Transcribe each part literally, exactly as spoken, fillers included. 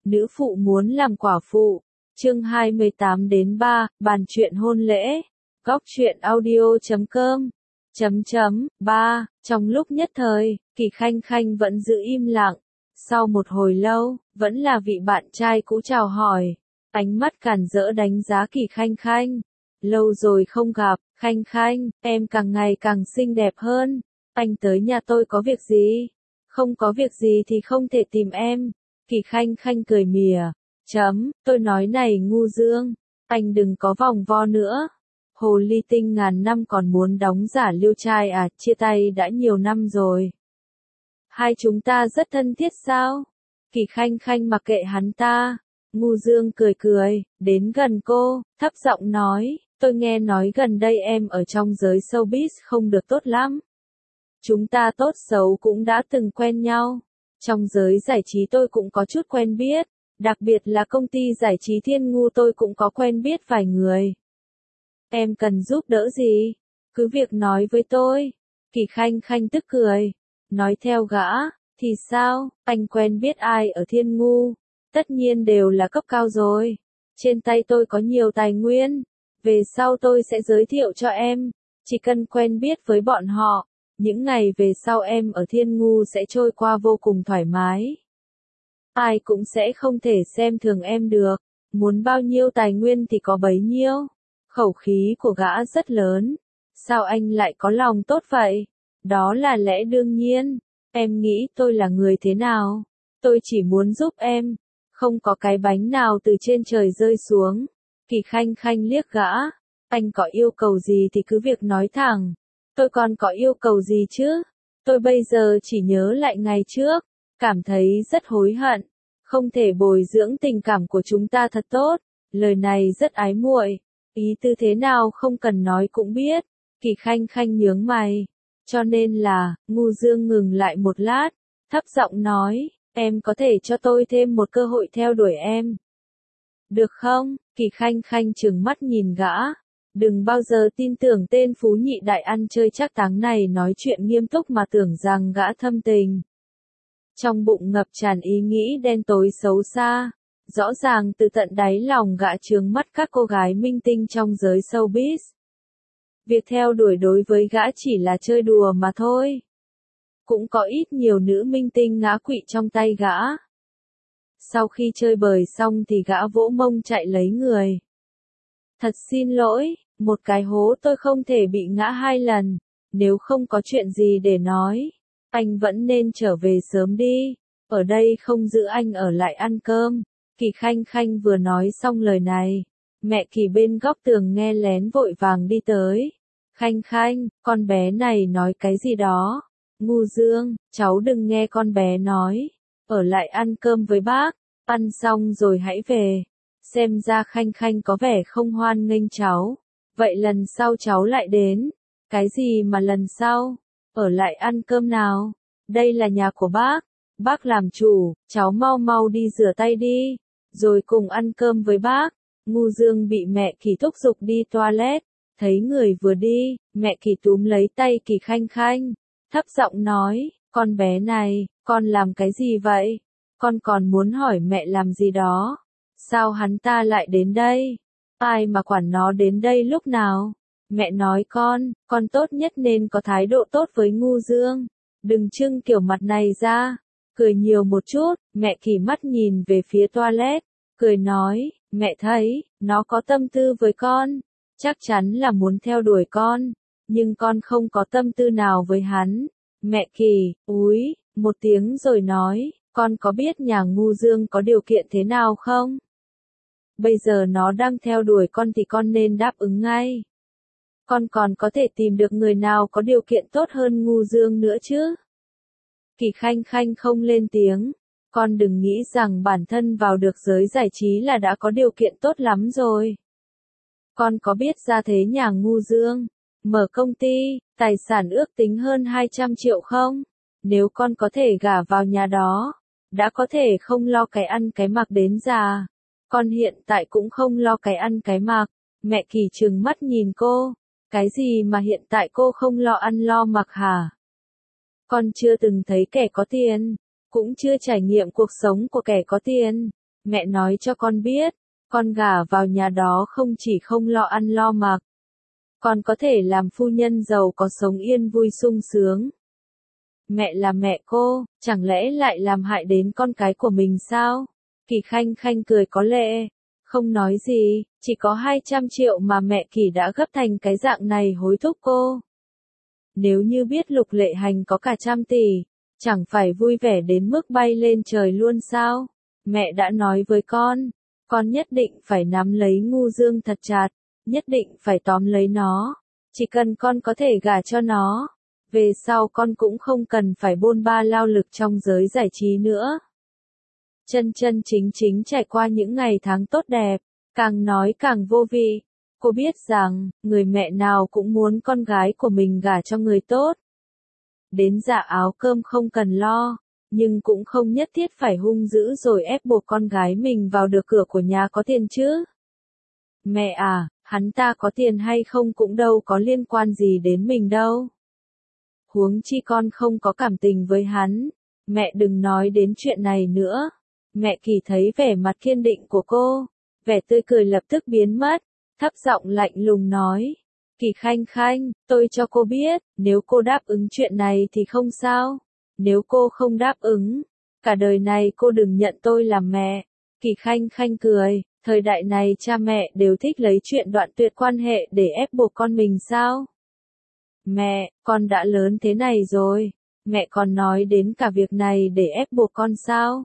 Nữ phụ muốn làm quả phụ. Chương hai mươi tám đến ba, bàn chuyện hôn lễ. Góc truyện audio chấm com. Chấm chấm, ba, trong lúc nhất thời, Kỳ Khanh Khanh vẫn giữ im lặng. Sau một hồi lâu, vẫn là vị bạn trai cũ chào hỏi. Ánh mắt cản rỡ đánh giá Kỳ Khanh Khanh. Lâu rồi không gặp, Khanh Khanh, em càng ngày càng xinh đẹp hơn. Anh tới nhà tôi có việc gì? Không có việc gì thì không thể tìm em. Kỳ Khanh Khanh cười mỉa. Chấm, tôi nói này ngu dương, anh đừng có vòng vo nữa. Hồ ly tinh ngàn năm còn muốn đóng giả liêu trai à, chia tay đã nhiều năm rồi. Hai chúng ta rất thân thiết sao? Kỳ Khanh Khanh mặc kệ hắn ta. Ngu dương cười cười, đến gần cô, thấp giọng nói, tôi nghe nói gần đây em ở trong giới showbiz không được tốt lắm. Chúng ta tốt xấu cũng đã từng quen nhau. Trong giới giải trí tôi cũng có chút quen biết, đặc biệt là công ty giải trí Thiên Ngu tôi cũng có quen biết vài người. Em cần giúp đỡ gì? Cứ việc nói với tôi. Kỳ Khanh Khanh tức cười, nói theo gã, thì sao, anh quen biết ai ở Thiên Ngu? Tất nhiên đều là cấp cao rồi. Trên tay tôi có nhiều tài nguyên, về sau tôi sẽ giới thiệu cho em, chỉ cần quen biết với bọn họ. Những ngày về sau em ở Thiên Ngu sẽ trôi qua vô cùng thoải mái. Ai cũng sẽ không thể xem thường em được. Muốn bao nhiêu tài nguyên thì có bấy nhiêu. Khẩu khí của gã rất lớn. Sao anh lại có lòng tốt vậy? Đó là lẽ đương nhiên. Em nghĩ tôi là người thế nào? Tôi chỉ muốn giúp em. Không có cái bánh nào từ trên trời rơi xuống. Kỳ Khanh Khanh liếc gã. Anh có yêu cầu gì thì cứ việc nói thẳng. Tôi còn có yêu cầu gì chứ? Tôi bây giờ chỉ nhớ lại ngày trước, cảm thấy rất hối hận, không thể bồi dưỡng tình cảm của chúng ta thật tốt. Lời này rất ái muội, ý tư thế nào không cần nói cũng biết. Kỳ Khanh Khanh nhướng mày, cho nên là, ngu dương ngừng lại một lát, thấp giọng nói, em có thể cho tôi thêm một cơ hội theo đuổi em. Được không? Kỳ Khanh Khanh trừng mắt nhìn gã. Đừng bao giờ tin tưởng tên phú nhị đại ăn chơi trác táng này nói chuyện nghiêm túc mà tưởng rằng gã thâm tình. Trong bụng ngập tràn ý nghĩ đen tối xấu xa, rõ ràng từ tận đáy lòng gã chướng mắt các cô gái minh tinh trong giới showbiz. Việc theo đuổi đối với gã chỉ là chơi đùa mà thôi. Cũng có ít nhiều nữ minh tinh ngã quỵ trong tay gã. Sau khi chơi bời xong thì gã vỗ mông chạy lấy người. Thật xin lỗi, một cái hố tôi không thể bị ngã hai lần, nếu không có chuyện gì để nói, anh vẫn nên trở về sớm đi, ở đây không giữ anh ở lại ăn cơm. Kỳ Khanh Khanh vừa nói xong lời này, mẹ Kỳ bên góc tường nghe lén vội vàng đi tới. Khanh Khanh, con bé này nói cái gì đó? Ngu Dương, cháu đừng nghe con bé nói, ở lại ăn cơm với bác, ăn xong rồi hãy về. Xem ra Khanh Khanh có vẻ không hoan nghênh cháu. Vậy lần sau cháu lại đến. Cái gì mà lần sau? Ở lại ăn cơm nào? Đây là nhà của bác. Bác làm chủ, cháu mau mau đi rửa tay đi. Rồi cùng ăn cơm với bác. Ngu Dương bị mẹ Kỳ thúc giục đi toilet. Thấy người vừa đi, mẹ Kỳ túm lấy tay Kỳ Khanh Khanh. Thấp giọng nói, con bé này, con làm cái gì vậy? Con còn muốn hỏi mẹ làm gì đó. Sao hắn ta lại đến đây? Ai mà quản nó đến đây lúc nào? Mẹ nói con, con tốt nhất nên có thái độ tốt với Ngu Dương. Đừng trưng kiểu mặt này ra. Cười nhiều một chút, mẹ Kỳ mắt nhìn về phía toilet. Cười nói, mẹ thấy, nó có tâm tư với con. Chắc chắn là muốn theo đuổi con. Nhưng con không có tâm tư nào với hắn. Mẹ Kỳ, úi, một tiếng rồi nói, con có biết nhà Ngu Dương có điều kiện thế nào không? Bây giờ nó đang theo đuổi con thì con nên đáp ứng ngay. Con còn có thể tìm được người nào có điều kiện tốt hơn Ngu Dương nữa chứ? Kỳ Khanh Khanh không lên tiếng. Con đừng nghĩ rằng bản thân vào được giới giải trí là đã có điều kiện tốt lắm rồi. Con có biết ra thế nhà Ngu Dương, mở công ty, tài sản ước tính hơn hai trăm triệu không? Nếu con có thể gả vào nhà đó, đã có thể không lo cái ăn cái mặc đến già. Con hiện tại cũng không lo cái ăn cái mặc. Mẹ Kỳ trừng mắt nhìn cô. Cái gì mà hiện tại cô không lo ăn lo mặc hả? Con chưa từng thấy kẻ có tiền, cũng chưa trải nghiệm cuộc sống của kẻ có tiền. Mẹ nói cho con biết, con gả vào nhà đó không chỉ không lo ăn lo mặc, còn có thể làm phu nhân giàu có sống yên vui sung sướng. Mẹ là mẹ cô, chẳng lẽ lại làm hại đến con cái của mình sao? Kỳ Khanh Khanh cười có lệ, không nói gì, chỉ có hai trăm triệu mà mẹ Kỳ đã gấp thành cái dạng này hối thúc cô. Nếu như biết Lục Lệ Hành có cả trăm tỷ, chẳng phải vui vẻ đến mức bay lên trời luôn sao? Mẹ đã nói với con, con nhất định phải nắm lấy Ngu Dương thật chặt, nhất định phải tóm lấy nó, chỉ cần con có thể gả cho nó, về sau con cũng không cần phải bôn ba lao lực trong giới giải trí nữa. Chân chân chính chính trải qua những ngày tháng tốt đẹp, càng nói càng vô vị. Cô biết rằng, người mẹ nào cũng muốn con gái của mình gả cho người tốt. Đến dạ áo cơm không cần lo, nhưng cũng không nhất thiết phải hung dữ rồi ép buộc con gái mình vào được cửa của nhà có tiền chứ. Mẹ à, hắn ta có tiền hay không cũng đâu có liên quan gì đến mình đâu. Huống chi con không có cảm tình với hắn, mẹ đừng nói đến chuyện này nữa. Mẹ Kỳ thấy vẻ mặt kiên định của cô, vẻ tươi cười lập tức biến mất, thấp giọng lạnh lùng nói. Kỳ Khanh Khanh, tôi cho cô biết, nếu cô đáp ứng chuyện này thì không sao. Nếu cô không đáp ứng, cả đời này cô đừng nhận tôi làm mẹ. Kỳ Khanh Khanh cười, thời đại này cha mẹ đều thích lấy chuyện đoạn tuyệt quan hệ để ép buộc con mình sao? Mẹ, con đã lớn thế này rồi, mẹ còn nói đến cả việc này để ép buộc con sao?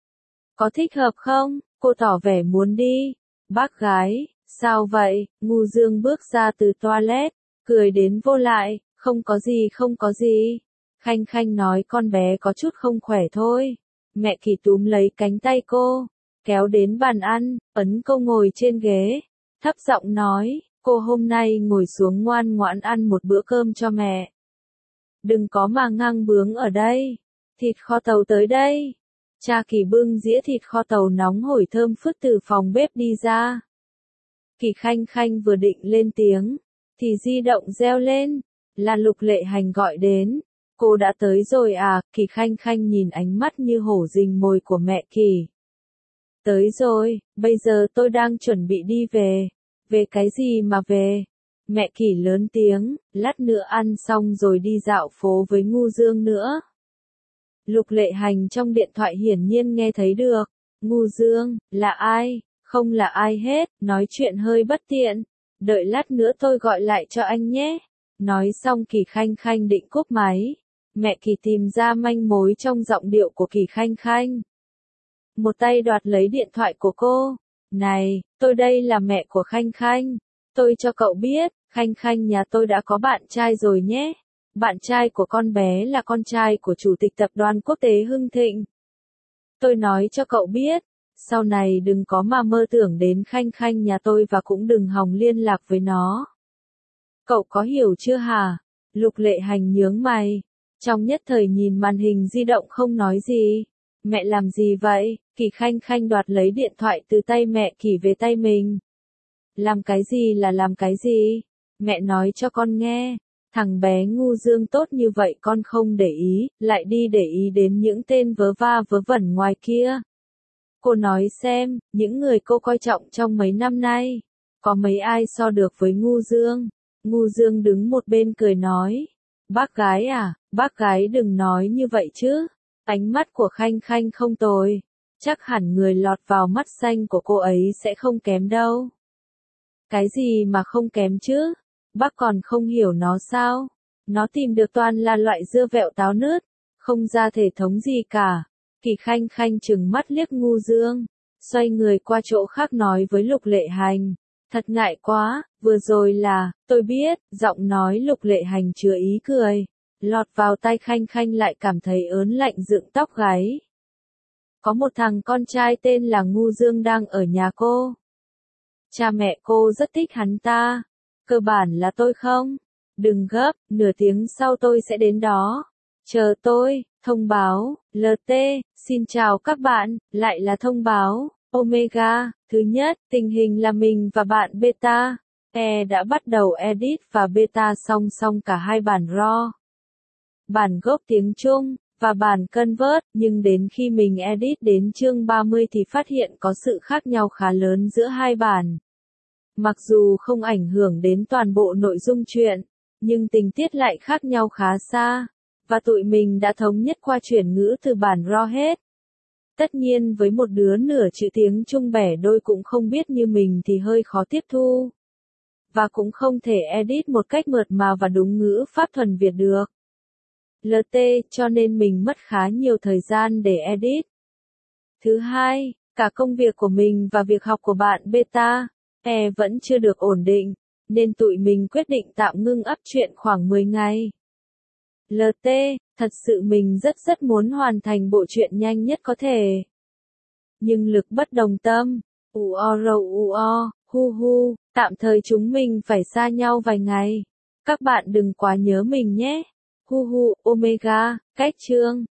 Có thích hợp không? Cô tỏ vẻ muốn đi. Bác gái, sao vậy? Ngu Dương bước ra từ toilet, cười đến vô lại, không có gì không có gì. Khanh Khanh nói con bé có chút không khỏe thôi. Mẹ Kỳ túm lấy cánh tay cô, kéo đến bàn ăn, ấn cô ngồi trên ghế, thấp giọng nói, cô hôm nay ngồi xuống ngoan ngoãn ăn một bữa cơm cho mẹ. Đừng có mà ngang bướng ở đây. Thịt kho tàu tới đây. Cha Kỳ bưng dĩa thịt kho tàu nóng hổi thơm phức từ phòng bếp đi ra. Kỳ Khanh Khanh vừa định lên tiếng, thì di động reo lên, là Lục Lệ Hành gọi đến. Cô đã tới rồi à? Kỳ Khanh Khanh nhìn ánh mắt như hổ rình mồi của mẹ Kỳ. Tới rồi, bây giờ tôi đang chuẩn bị đi về. Về cái gì mà về? Mẹ Kỳ lớn tiếng, lát nữa ăn xong rồi đi dạo phố với Ngu Dương nữa. Lục Lệ Hành trong điện thoại hiển nhiên nghe thấy được. Ngu Dương, là ai? Không là ai hết, nói chuyện hơi bất tiện. Đợi lát nữa tôi gọi lại cho anh nhé. Nói xong Kỳ Khanh Khanh định cúp máy. Mẹ Kỳ tìm ra manh mối trong giọng điệu của Kỳ Khanh Khanh. Một tay đoạt lấy điện thoại của cô. Này, tôi đây là mẹ của Khanh Khanh. Tôi cho cậu biết, Khanh Khanh nhà tôi đã có bạn trai rồi nhé. Bạn trai của con bé là con trai của chủ tịch tập đoàn quốc tế Hưng Thịnh. Tôi nói cho cậu biết, sau này đừng có mà mơ tưởng đến Khanh Khanh nhà tôi và cũng đừng hòng liên lạc với nó. Cậu có hiểu chưa hả? Lục Lệ Hành nhướng mày. Trong nhất thời nhìn màn hình di động không nói gì. Mẹ làm gì vậy? Kỳ Khanh Khanh đoạt lấy điện thoại từ tay mẹ Kỳ về tay mình. Làm cái gì là làm cái gì? Mẹ nói cho con nghe. Thằng bé Ngu Dương tốt như vậy con không để ý, lại đi để ý đến những tên vớ va vớ vẩn ngoài kia. Cô nói xem, những người cô coi trọng trong mấy năm nay, có mấy ai so được với Ngu Dương? Ngu Dương đứng một bên cười nói. Bác gái à, bác gái đừng nói như vậy chứ. Ánh mắt của Khanh Khanh không tồi. Chắc hẳn người lọt vào mắt xanh của cô ấy sẽ không kém đâu. Cái gì mà không kém chứ? Bác còn không hiểu nó sao? Nó tìm được toàn là loại dưa vẹo táo nứt, không ra thể thống gì cả. Kỳ Khanh Khanh trừng mắt liếc Ngu Dương, xoay người qua chỗ khác nói với Lục Lệ Hành. Thật ngại quá, vừa rồi là, tôi biết, giọng nói Lục Lệ Hành chứa ý cười. Lọt vào tai Khanh Khanh lại cảm thấy ớn lạnh dựng tóc gáy. Có một thằng con trai tên là Ngu Dương đang ở nhà cô. Cha mẹ cô rất thích hắn ta. Cơ bản là tôi không? Đừng gấp, nửa tiếng sau tôi sẽ đến đó. Chờ tôi, thông báo, lờ tê, xin chào các bạn, lại là thông báo, Omega, thứ nhất, tình hình là mình và bạn Beta, E đã bắt đầu edit và Beta song song cả hai bản raw. Bản gốc tiếng Trung, và bản Convert, nhưng đến khi mình edit đến chương ba mươi thì phát hiện có sự khác nhau khá lớn giữa hai bản. Mặc dù không ảnh hưởng đến toàn bộ nội dung truyện, nhưng tình tiết lại khác nhau khá xa, và tụi mình đã thống nhất qua chuyển ngữ từ bản raw hết. Tất nhiên với một đứa nửa chữ tiếng Trung bẻ đôi cũng không biết như mình thì hơi khó tiếp thu. Và cũng không thể edit một cách mượt mà và đúng ngữ pháp thuần Việt được. lờ tê, cho nên mình mất khá nhiều thời gian để edit. Thứ hai, cả công việc của mình và việc học của bạn Beta, e vẫn chưa được ổn định, nên tụi mình quyết định tạm ngưng up truyện khoảng mười ngày. lờ tê, thật sự mình rất rất muốn hoàn thành bộ truyện nhanh nhất có thể. Nhưng lực bất đồng tâm, uo, hu hu, tạm thời chúng mình phải xa nhau vài ngày. Các bạn đừng quá nhớ mình nhé. Hu hu, omega, cách chương.